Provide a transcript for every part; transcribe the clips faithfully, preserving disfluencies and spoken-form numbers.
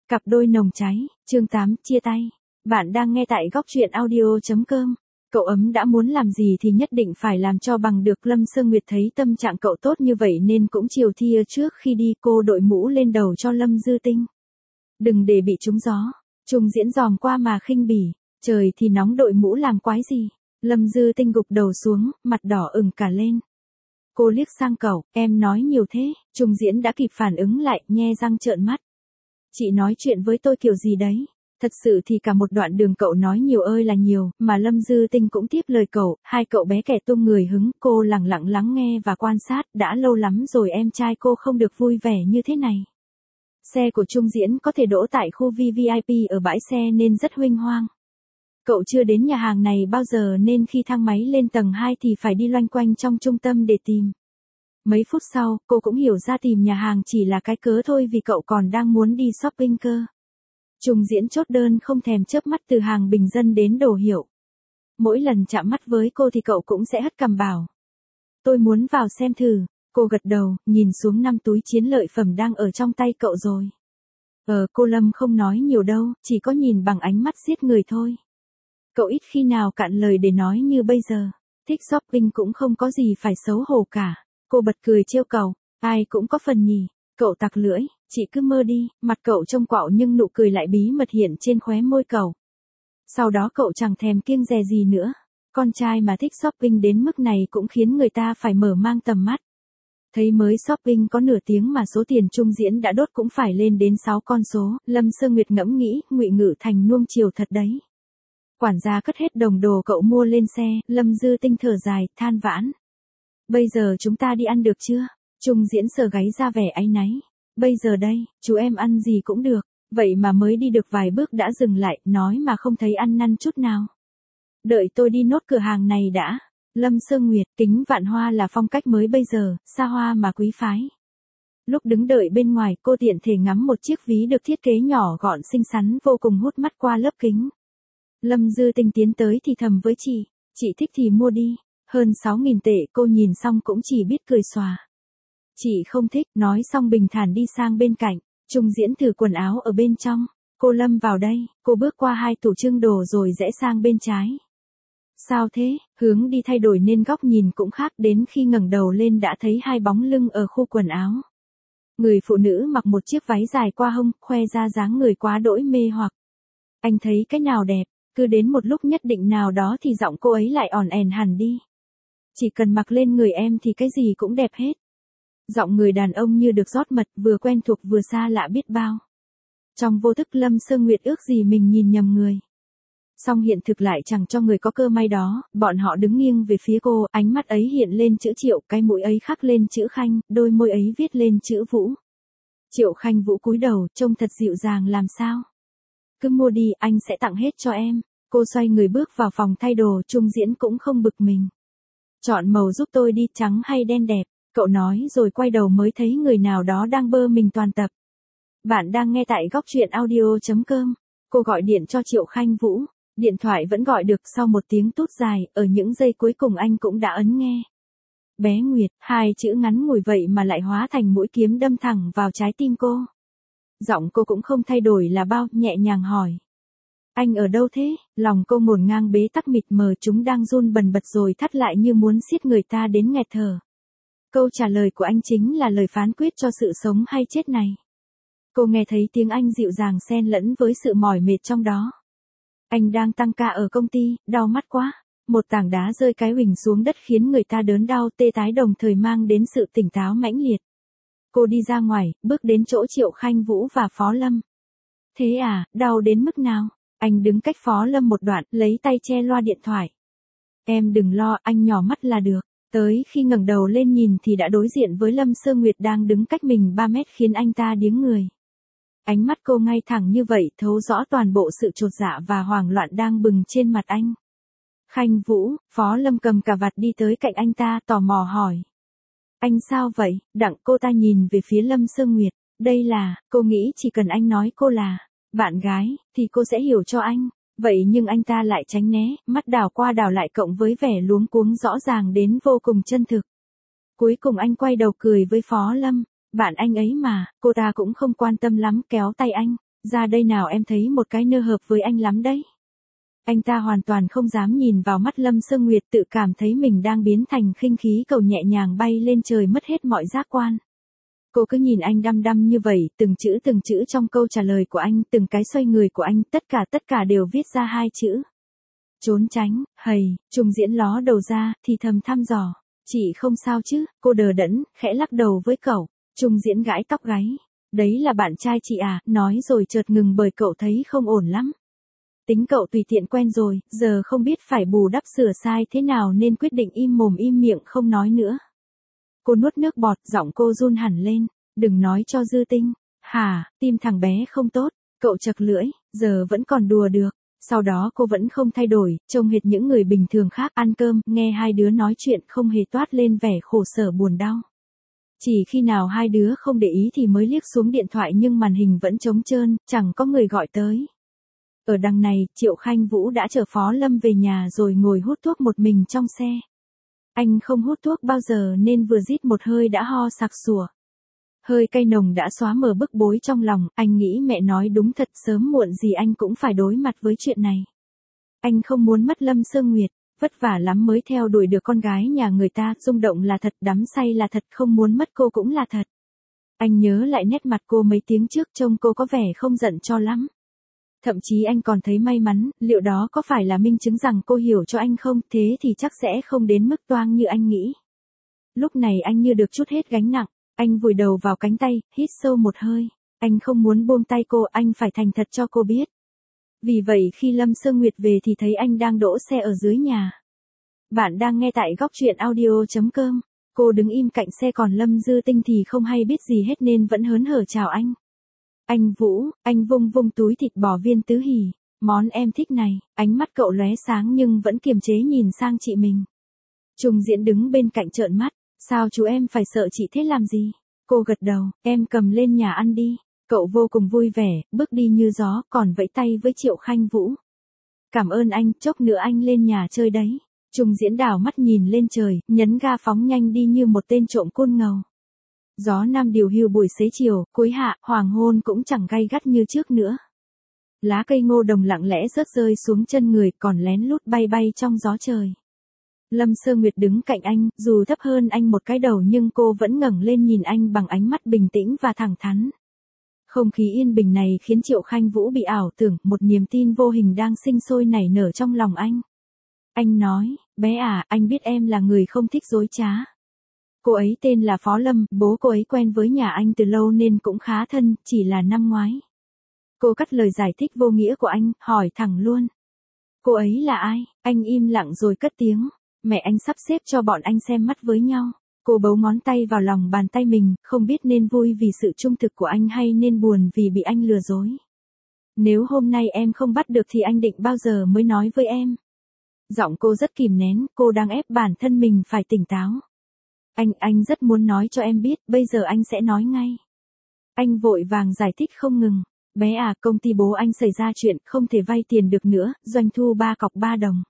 Cặp đôi nồng cháy, chương tám, chia tay. Bạn đang nghe tại góc truyện audio.com. Cậu ấm đã muốn làm gì thì nhất định phải làm cho bằng được. Lâm Sương Nguyệt thấy tâm trạng cậu tốt như vậy nên cũng chiều thia trước khi đi cô đội mũ lên đầu cho Lâm Dư Tinh. Đừng để bị trúng gió. Trung Diễn dòm qua mà khinh bỉ. Trời thì nóng đội mũ làm quái gì. Lâm Dư Tinh gục đầu xuống, mặt đỏ ửng cả lên. Cô liếc sang cậu, em nói nhiều thế. Trung Diễn đã kịp phản ứng lại, nhe răng trợn mắt. Chị nói chuyện với tôi kiểu gì đấy? Thật sự thì cả một đoạn đường cậu nói nhiều ơi là nhiều, mà Lâm Dư Tinh cũng tiếp lời cậu, hai cậu bé kẻ tung người hứng, cô lặng lặng lắng nghe và quan sát, đã lâu lắm rồi em trai cô không được vui vẻ như thế này. Xe của Trung Diễn có thể đỗ tại khu vi vi ai pi ở bãi xe nên rất huênh hoang. Cậu chưa đến nhà hàng này bao giờ nên khi thang máy lên tầng hai thì phải đi loanh quanh trong trung tâm để tìm. Mấy phút sau, cô cũng hiểu ra tìm nhà hàng chỉ là cái cớ thôi vì cậu còn đang muốn đi shopping cơ. Trung Diễn chốt đơn không thèm chớp mắt từ hàng bình dân đến đồ hiệu. Mỗi lần chạm mắt với cô thì cậu cũng sẽ hất cằm bảo. Tôi muốn vào xem thử. Cô gật đầu, nhìn xuống năm túi chiến lợi phẩm đang ở trong tay cậu rồi. Ờ, cô Lâm không nói nhiều đâu, chỉ có nhìn bằng ánh mắt giết người thôi. Cậu ít khi nào cạn lời để nói như bây giờ. Thích shopping cũng không có gì phải xấu hổ cả. Cô bật cười trêu cậu, ai cũng có phần nhỉ. Cậu tặc lưỡi, chị cứ mơ đi, mặt cậu trông quạo nhưng nụ cười lại bí mật hiện trên khóe môi cậu. Sau đó cậu chẳng thèm kiêng dè gì nữa. Con trai mà thích shopping đến mức này cũng khiến người ta phải mở mang tầm mắt. Thấy mới shopping có nửa tiếng mà số tiền Trung Diễn đã đốt cũng phải lên đến sáu con số, Lâm Sương Nguyệt ngẫm nghĩ, Ngụy Ngự Thành nuông chiều thật đấy. Quản gia cất hết đồng đồ cậu mua lên xe, Lâm Dư Tinh thở dài, than vãn. Bây giờ chúng ta đi ăn được chưa? Trung Diễn sờ gáy ra vẻ áy náy. Bây giờ đây, chú em ăn gì cũng được. Vậy mà mới đi được vài bước đã dừng lại, nói mà không thấy ăn năn chút nào. Đợi tôi đi nốt cửa hàng này đã. Lâm Sương Nguyệt, kính vạn hoa là phong cách mới bây giờ, xa hoa mà quý phái. Lúc đứng đợi bên ngoài, cô tiện thể ngắm một chiếc ví được thiết kế nhỏ gọn xinh xắn vô cùng hút mắt qua lớp kính. Lâm Dư Tinh tiến tới thì thầm với chị, chị thích thì mua đi. Hơn sáu nghìn tệ cô nhìn xong cũng chỉ biết cười xòa. Chị không thích, nói xong bình thản đi sang bên cạnh. Trung Diễn thử quần áo ở bên trong. Cô Lâm vào đây, cô bước qua hai tủ trưng đồ rồi rẽ sang bên trái. Sao thế, hướng đi thay đổi nên góc nhìn cũng khác, đến khi ngẩng đầu lên đã thấy hai bóng lưng ở khu quần áo. Người phụ nữ mặc một chiếc váy dài qua hông, khoe ra dáng người quá đỗi mê hoặc. Anh thấy cái nào đẹp, cứ đến một lúc nhất định nào đó thì giọng cô ấy lại ỏn ẻn hẳn đi. Chỉ cần mặc lên người em thì cái gì cũng đẹp hết. Giọng người đàn ông như được rót mật, vừa quen thuộc vừa xa lạ biết bao. Trong vô thức Lâm Sương Nguyệt ước gì mình nhìn nhầm người. Song hiện thực lại chẳng cho người có cơ may đó, bọn họ đứng nghiêng về phía cô, ánh mắt ấy hiện lên chữ Triệu, cái mũi ấy khắc lên chữ Khanh, đôi môi ấy viết lên chữ Vũ. Triệu Khanh Vũ cúi đầu, trông thật dịu dàng làm sao. Cứ mua đi, anh sẽ tặng hết cho em. Cô xoay người bước vào phòng thay đồ, Trung Diễn cũng không bực mình. Chọn màu giúp tôi đi, trắng hay đen đẹp, cậu nói rồi quay đầu mới thấy người nào đó đang bơ mình toàn tập. Bạn đang nghe tại góc truyện audio.com. Cô gọi điện cho Triệu Khanh Vũ. Điện thoại vẫn gọi được, sau một tiếng tút dài, ở những giây cuối cùng anh cũng đã ấn nghe. Bé Nguyệt, hai chữ ngắn ngủi vậy mà lại hóa thành mũi kiếm đâm thẳng vào trái tim cô. Giọng cô cũng không thay đổi là bao, nhẹ nhàng hỏi. Anh ở đâu thế? Lòng cô ngổn ngang bế tắc mịt mờ, chúng đang run bần bật rồi thắt lại như muốn siết người ta đến nghẹt thở. Câu trả lời của anh chính là lời phán quyết cho sự sống hay chết này. Cô nghe thấy tiếng anh dịu dàng xen lẫn với sự mỏi mệt trong đó. Anh đang tăng ca ở công ty, đau mắt quá. Một tảng đá rơi cái huỳnh xuống đất khiến người ta đớn đau tê tái đồng thời mang đến sự tỉnh táo mãnh liệt. Cô đi ra ngoài, bước đến chỗ Triệu Khanh Vũ và Phó Lâm. Thế à, đau đến mức nào? Anh đứng cách Phó Lâm một đoạn, lấy tay che loa điện thoại. Em đừng lo, anh nhỏ mắt là được. Tới khi ngẩng đầu lên nhìn thì đã đối diện với Lâm Sương Nguyệt đang đứng cách mình ba mét khiến anh ta điếng người. Ánh mắt cô ngay thẳng như vậy thấu rõ toàn bộ sự chột dạ và hoảng loạn đang bừng trên mặt anh. Khanh Vũ, Phó Lâm cầm cà vạt đi tới cạnh anh ta tò mò hỏi. Anh sao vậy? Đặng cô ta nhìn về phía Lâm Sương Nguyệt. Đây là, cô nghĩ chỉ cần anh nói cô là bạn gái, thì cô sẽ hiểu cho anh. Vậy nhưng anh ta lại tránh né, mắt đảo qua đảo lại cộng với vẻ luống cuống rõ ràng đến vô cùng chân thực. Cuối cùng anh quay đầu cười với Phó Lâm. Bạn anh ấy mà, cô ta cũng không quan tâm lắm kéo tay anh. Ra đây nào, em thấy một cái nơ hợp với anh lắm đấy. Anh ta hoàn toàn không dám nhìn vào mắt Lâm Sương Nguyệt, tự cảm thấy mình đang biến thành khinh khí cầu nhẹ nhàng bay lên trời, mất hết mọi giác quan. Cô cứ nhìn anh đăm đăm như vậy, từng chữ từng chữ trong câu trả lời của anh, từng cái xoay người của anh, tất cả tất cả đều viết ra hai chữ. Trốn tránh. Hầy, Trung Diễn ló đầu ra, thì thầm thăm dò. Chị không sao chứ? Cô đờ đẫn, khẽ lắc đầu với cậu. Trung Diễn gãi tóc gáy. Đấy là bạn trai chị à, nói rồi chợt ngừng bởi cậu thấy không ổn lắm. Tính cậu tùy tiện quen rồi, giờ không biết phải bù đắp sửa sai thế nào nên quyết định im mồm im miệng không nói nữa. Cô nuốt nước bọt, giọng cô run hẳn lên. Đừng nói cho Dư Tinh. Hả, tim thằng bé không tốt. Cậu chật lưỡi, giờ vẫn còn đùa được. Sau đó cô vẫn không thay đổi, trông hệt những người bình thường khác, ăn cơm, nghe hai đứa nói chuyện không hề toát lên vẻ khổ sở buồn đau. Chỉ khi nào hai đứa không để ý thì mới liếc xuống điện thoại nhưng màn hình vẫn trống trơn, chẳng có người gọi tới. Ở đằng này, Triệu Khanh Vũ đã chở Phó Lâm về nhà rồi ngồi hút thuốc một mình trong xe. Anh không hút thuốc bao giờ nên vừa rít một hơi đã ho sặc sủa. Hơi cay nồng đã xóa mờ bức bối trong lòng, anh nghĩ mẹ nói đúng thật, sớm muộn gì anh cũng phải đối mặt với chuyện này. Anh không muốn mất Lâm Sương Nguyệt, vất vả lắm mới theo đuổi được con gái nhà người ta, rung động là thật, đắm say là thật, không muốn mất cô cũng là thật. Anh nhớ lại nét mặt cô mấy tiếng trước, trông cô có vẻ không giận cho lắm. Thậm chí anh còn thấy may mắn, liệu đó có phải là minh chứng rằng cô hiểu cho anh không, thế thì chắc sẽ không đến mức toang như anh nghĩ. Lúc này anh như được trút hết gánh nặng, anh vùi đầu vào cánh tay, hít sâu một hơi. Anh không muốn buông tay cô, anh phải thành thật cho cô biết. Vì vậy khi Lâm Sương Nguyệt về thì thấy anh đang đỗ xe ở dưới nhà. Bạn đang nghe tại góc truyện audio chấm com. Cô đứng im cạnh xe còn Lâm Dư Tinh thì không hay biết gì hết nên vẫn hớn hở chào anh. Anh Vũ, anh vung vung túi thịt bò viên tứ hỉ. Món em thích này, ánh mắt cậu lóe sáng nhưng vẫn kiềm chế nhìn sang chị mình. Trung Diễn đứng bên cạnh trợn mắt. Sao chú em phải sợ chị thế làm gì? Cô gật đầu, em cầm lên nhà ăn đi. Cậu vô cùng vui vẻ, bước đi như gió, còn vẫy tay với Triệu Khanh Vũ. Cảm ơn anh, chốc nữa anh lên nhà chơi đấy. Trung Diễn đảo mắt nhìn lên trời, nhấn ga phóng nhanh đi như một tên trộm côn ngầu. Gió nam điều hiu buổi xế chiều, cuối hạ, hoàng hôn cũng chẳng gay gắt như trước nữa. Lá cây ngô đồng lặng lẽ rớt rơi xuống chân người, còn lén lút bay bay trong gió trời. Lâm Sương Nguyệt đứng cạnh anh, dù thấp hơn anh một cái đầu nhưng cô vẫn ngẩng lên nhìn anh bằng ánh mắt bình tĩnh và thẳng thắn. Không khí yên bình này khiến Triệu Khanh Vũ bị ảo tưởng, một niềm tin vô hình đang sinh sôi nảy nở trong lòng anh. Anh nói, bé à, anh biết em là người không thích dối trá. Cô ấy tên là Phó Lâm, bố cô ấy quen với nhà anh từ lâu nên cũng khá thân, chỉ là năm ngoái. Cô cắt lời giải thích vô nghĩa của anh, hỏi thẳng luôn. Cô ấy là ai? Anh im lặng rồi cất tiếng. Mẹ anh sắp xếp cho bọn anh xem mắt với nhau. Cô bấu ngón tay vào lòng bàn tay mình, không biết nên vui vì sự trung thực của anh hay nên buồn vì bị anh lừa dối. Nếu hôm nay em không bắt được thì anh định bao giờ mới nói với em? Giọng cô rất kìm nén, cô đang ép bản thân mình phải tỉnh táo. Anh, anh rất muốn nói cho em biết, bây giờ anh sẽ nói ngay. Anh vội vàng giải thích không ngừng. Bé à, công ty bố anh xảy ra chuyện, không thể vay tiền được nữa, doanh thu ba cọc ba đồng.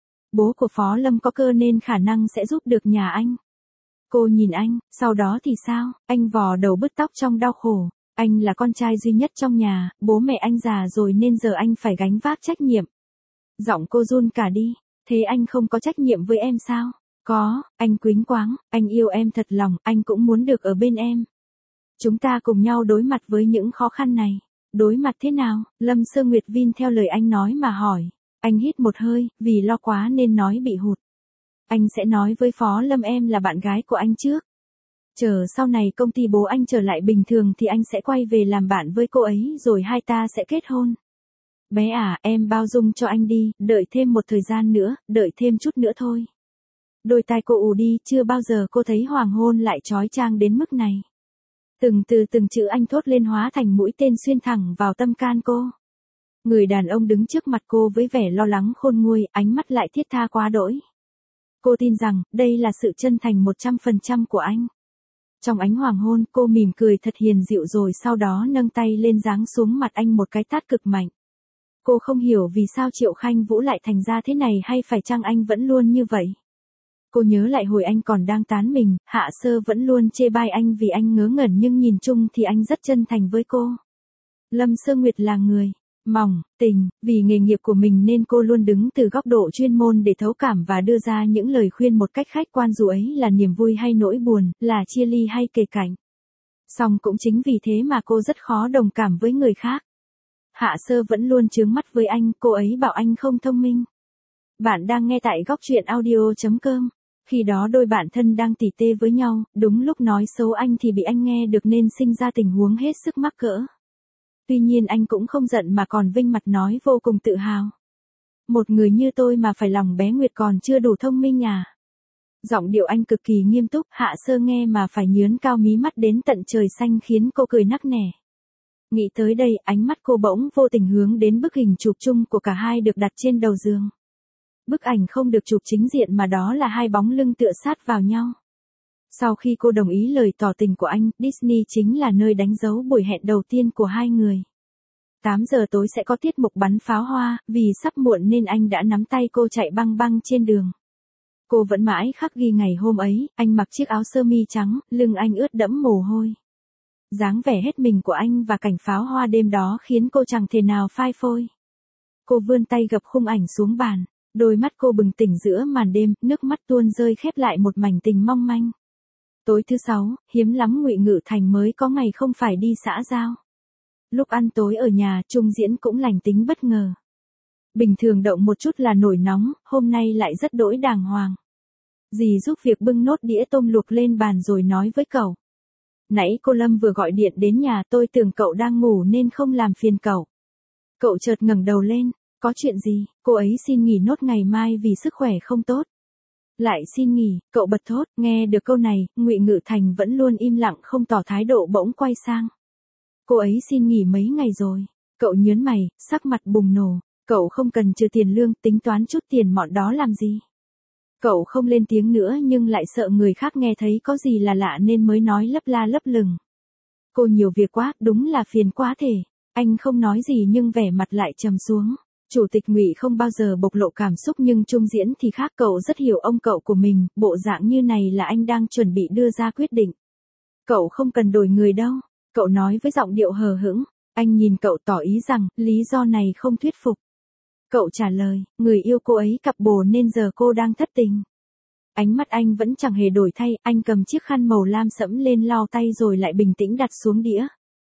Bố của Phó Lâm có cơ nên khả năng sẽ giúp được nhà anh. Cô nhìn anh, sau đó thì sao? Anh vò đầu bứt tóc trong đau khổ. Anh là con trai duy nhất trong nhà, bố mẹ anh già rồi nên giờ anh phải gánh vác trách nhiệm. Giọng cô run cả đi. Thế anh không có trách nhiệm với em sao? Có, anh quý quáng, anh yêu em thật lòng, anh cũng muốn được ở bên em. Chúng ta cùng nhau đối mặt với những khó khăn này. Đối mặt thế nào? Lâm Sương Nguyệt vin theo lời anh nói mà hỏi. Anh hít một hơi, vì lo quá nên nói bị hụt. Anh sẽ nói với Phó Lâm em là bạn gái của anh trước. Chờ sau này công ty bố anh trở lại bình thường thì anh sẽ quay về làm bạn với cô ấy rồi hai ta sẽ kết hôn. Bé à, em bao dung cho anh đi, đợi thêm một thời gian nữa, đợi thêm chút nữa thôi. Đôi tai cô ù đi, chưa bao giờ cô thấy hoàng hôn lại chói chang đến mức này. Từng từ từng chữ anh thốt lên hóa thành mũi tên xuyên thẳng vào tâm can cô. Người đàn ông đứng trước mặt cô với vẻ lo lắng khôn nguôi, ánh mắt lại thiết tha quá đỗi. Cô tin rằng, đây là sự chân thành một trăm phần trăm của anh. Trong ánh hoàng hôn, cô mỉm cười thật hiền dịu rồi sau đó nâng tay lên giáng xuống mặt anh một cái tát cực mạnh. Cô không hiểu vì sao Triệu Khanh Vũ lại thành ra thế này hay phải chăng anh vẫn luôn như vậy. Cô nhớ lại hồi anh còn đang tán mình, Hạ Sơ vẫn luôn chê bai anh vì anh ngớ ngẩn nhưng nhìn chung thì anh rất chân thành với cô. Lâm Sơ Nguyệt là người mỏng tình, vì nghề nghiệp của mình nên cô luôn đứng từ góc độ chuyên môn để thấu cảm và đưa ra những lời khuyên một cách khách quan, dù ấy là niềm vui hay nỗi buồn, là chia ly hay kề cạnh. Song cũng chính vì thế mà cô rất khó đồng cảm với người khác. Hạ Sơ vẫn luôn chướng mắt với anh, cô ấy bảo anh không thông minh. Bạn đang nghe tại góc truyện audio chấm com. Khi đó đôi bạn thân đang tỉ tê với nhau, đúng lúc nói xấu anh thì bị anh nghe được nên sinh ra tình huống hết sức mắc cỡ. Tuy nhiên anh cũng không giận mà còn vinh mặt nói vô cùng tự hào. Một người như tôi mà phải lòng bé Nguyệt còn chưa đủ thông minh à? Giọng điệu anh cực kỳ nghiêm túc, Hạ Sơ nghe mà phải nhướn cao mí mắt đến tận trời xanh khiến cô cười nắc nẻ. Nghĩ tới đây, ánh mắt cô bỗng vô tình hướng đến bức hình chụp chung của cả hai được đặt trên đầu giường. Bức ảnh không được chụp chính diện mà đó là hai bóng lưng tựa sát vào nhau. Sau khi cô đồng ý lời tỏ tình của anh, Disney chính là nơi đánh dấu buổi hẹn đầu tiên của hai người. tám giờ tối sẽ có tiết mục bắn pháo hoa, vì sắp muộn nên anh đã nắm tay cô chạy băng băng trên đường. Cô vẫn mãi khắc ghi ngày hôm ấy, anh mặc chiếc áo sơ mi trắng, lưng anh ướt đẫm mồ hôi. Dáng vẻ hết mình của anh và cảnh pháo hoa đêm đó khiến cô chẳng thể nào phai phôi. Cô vươn tay gập khung ảnh xuống bàn, đôi mắt cô bừng tỉnh giữa màn đêm, nước mắt tuôn rơi khép lại một mảnh tình mong manh. Tối thứ sáu, hiếm lắm Ngụy Ngự Thành mới có ngày không phải đi xã giao. Lúc ăn tối ở nhà, Trung Diễn cũng lành tính bất ngờ. Bình thường động một chút là nổi nóng, hôm nay lại rất đỗi đàng hoàng. Dì giúp việc bưng nốt đĩa tôm luộc lên bàn rồi nói với cậu. Nãy cô Lâm vừa gọi điện đến nhà, tôi tưởng cậu đang ngủ nên không làm phiền cậu. Cậu chợt ngẩng đầu lên, có chuyện gì? Cô ấy xin nghỉ nốt ngày mai vì sức khỏe không tốt. Lại xin nghỉ, cậu bật thốt, nghe được câu này, Ngụy Ngự Thành vẫn luôn im lặng không tỏ thái độ bỗng quay sang. Cô ấy xin nghỉ mấy ngày rồi. Cậu nhớn mày, sắc mặt bùng nổ, cậu không cần trừ tiền lương, tính toán chút tiền mọn đó làm gì? Cậu không lên tiếng nữa nhưng lại sợ người khác nghe thấy có gì là lạ nên mới nói lấp la lấp lửng. Cô nhiều việc quá, đúng là phiền quá thể. Anh không nói gì nhưng vẻ mặt lại trầm xuống. Chủ tịch Ngụy không bao giờ bộc lộ cảm xúc nhưng Trung Diễn thì khác, cậu rất hiểu ông cậu của mình, bộ dạng như này là anh đang chuẩn bị đưa ra quyết định. Cậu không cần đổi người đâu, cậu nói với giọng điệu hờ hững. Anh nhìn cậu tỏ ý rằng, lý do này không thuyết phục. Cậu trả lời, người yêu cô ấy cặp bồ nên giờ cô đang thất tình. Ánh mắt anh vẫn chẳng hề đổi thay, anh cầm chiếc khăn màu lam sẫm lên lau tay rồi lại bình tĩnh đặt xuống đĩa.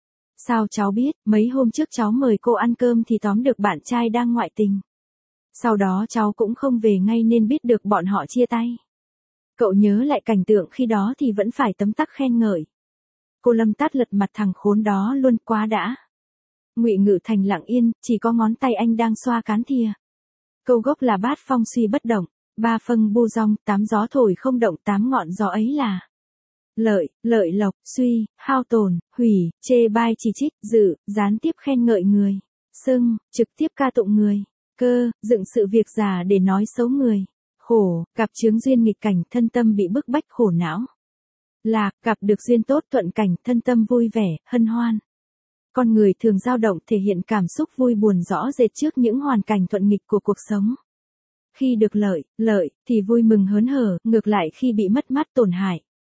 Sao cháu biết, mấy hôm trước cháu mời cô ăn cơm thì tóm được bạn trai đang ngoại tình. Sau đó cháu cũng không về ngay nên biết được bọn họ chia tay. Cậu nhớ lại cảnh tượng khi đó thì vẫn phải tấm tắc khen ngợi. Cô Lâm tát lật mặt thằng khốn đó luôn, quá đã. Ngụy Ngự Thành lặng yên, chỉ có ngón tay anh đang xoa cán thìa. Câu gốc là bát phong suy bất động, ba phân bu rong, tám gió thổi không động, tám ngọn gió ấy là lợi, lợi lộc, suy, hao tổn, hủy, chê bai chỉ trích, dự, gián tiếp khen ngợi người, xưng, trực tiếp ca tụng người, cơ, dựng sự việc giả để nói xấu người, khổ, gặp chướng duyên nghịch cảnh, thân tâm bị bức bách khổ não, lạc, gặp được duyên tốt thuận cảnh, thân tâm vui vẻ, hân hoan. Con người thường dao động thể hiện cảm xúc vui buồn rõ rệt trước những hoàn cảnh thuận nghịch của cuộc sống. Khi được lợi, lợi, thì vui mừng hớn hở, ngược lại khi bị mất mát tổn hại.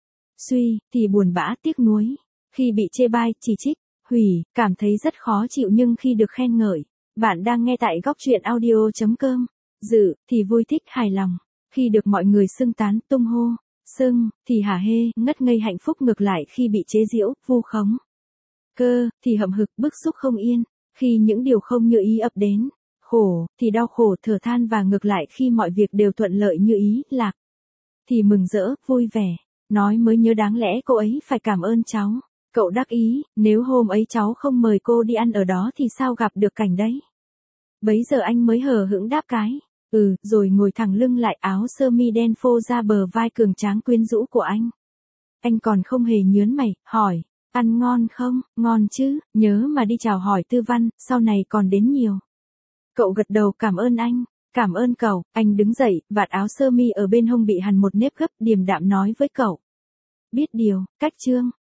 Suy, thì buồn bã tiếc nuối. Khi bị chê bai, chỉ trích, hủy, cảm thấy rất khó chịu nhưng khi được khen ngợi. Bạn đang nghe tại góc truyện audio chấm com. Dự, thì vui thích hài lòng. Khi được mọi người xưng tán, tung hô. Xưng, thì hả hê, ngất ngây hạnh phúc, ngược lại khi bị chế giễu, vu khống. Cơ, thì hậm hực, bức xúc không yên. Khi những điều không như ý ập đến. Khổ, thì đau khổ thở than, và ngược lại khi mọi việc đều thuận lợi như ý, lạc. Thì mừng rỡ, vui vẻ. Nói mới nhớ đáng lẽ cô ấy phải cảm ơn cháu. Cậu đắc ý, nếu hôm ấy cháu không mời cô đi ăn ở đó thì sao gặp được cảnh đấy. Bấy giờ anh mới hờ hững đáp cái. Ừ, rồi ngồi thẳng lưng lại, áo sơ mi đen phô ra bờ vai cường tráng quyến rũ của anh. Anh còn không hề nhớn mày, hỏi. Ăn ngon không? Ngon chứ, nhớ mà đi chào hỏi Tư Văn, sau này còn đến nhiều. Cậu gật đầu cảm ơn anh. Cảm ơn cậu. Anh đứng dậy, vạt áo sơ mi ở bên hông bị hằn một nếp gấp, điềm đạm nói với cậu. Biết điều, cách chương.